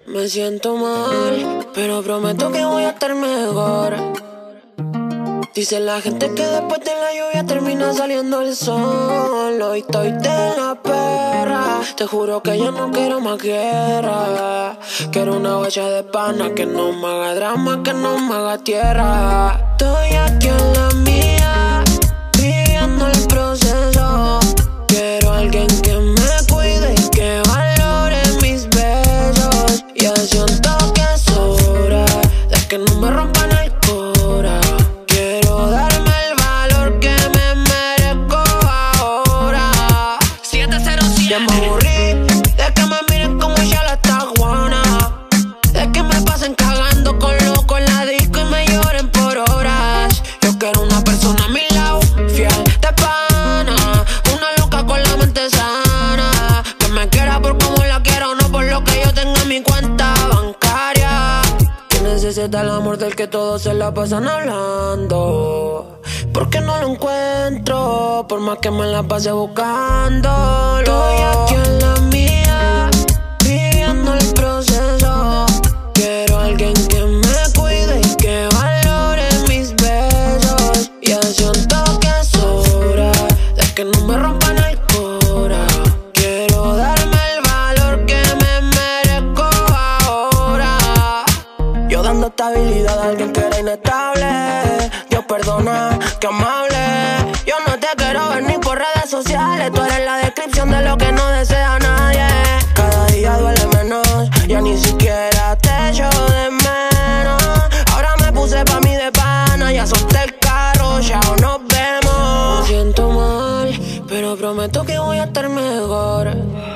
Me siento mal, pero prometo que voy a estar mejor. Dice la gente que después de la lluvia termina saliendo el sol. Hoy estoy de la perra, te juro que yo no quiero más guerra. Quiero una guacha de pana que no me haga drama, que no me haga tierra. Estoy aquí en la mía, viviendo el proceso. Quiero a alguien que me cuide y que valore mis besos. Ya siento que es hora de que no me rompan el cora. Quiero darme el valor que me merezco ahora. 707. Ya me aburrí de que me miren como ya la está guana, de que me pasen cagando con loco en la disco y me lloren por horas. Yo quiero una persona a mi lado, fiel de pana, una loca con la mente sana, que me quiera por como la quiero, no por lo que yo tenga en mi cuenta bancaria. Que necesita el amor del que todos se la pasan hablando, porque no lo encuentro, por más que me la pase buscándolo. Estoy aquí en la mía, viviendo el proceso. Quiero a alguien que me cuide y que valore mis besos. Ya siento que es hora de que no me rompan el cora. Quiero darme el valor que me merezco ahora. Yo dando estabilidad a alguien que era inestable. Dios perdona, que amable. Yo no te quiero ver ni por redes sociales. Tú eres la descripción de lo que no desea nadie. Cada día duele menos, ya ni siquiera te echo de menos. Ahora me puse pa' mí de pana, ya solté el carro, ya nos vemos. Me siento mal, pero prometo que voy a estar mejor.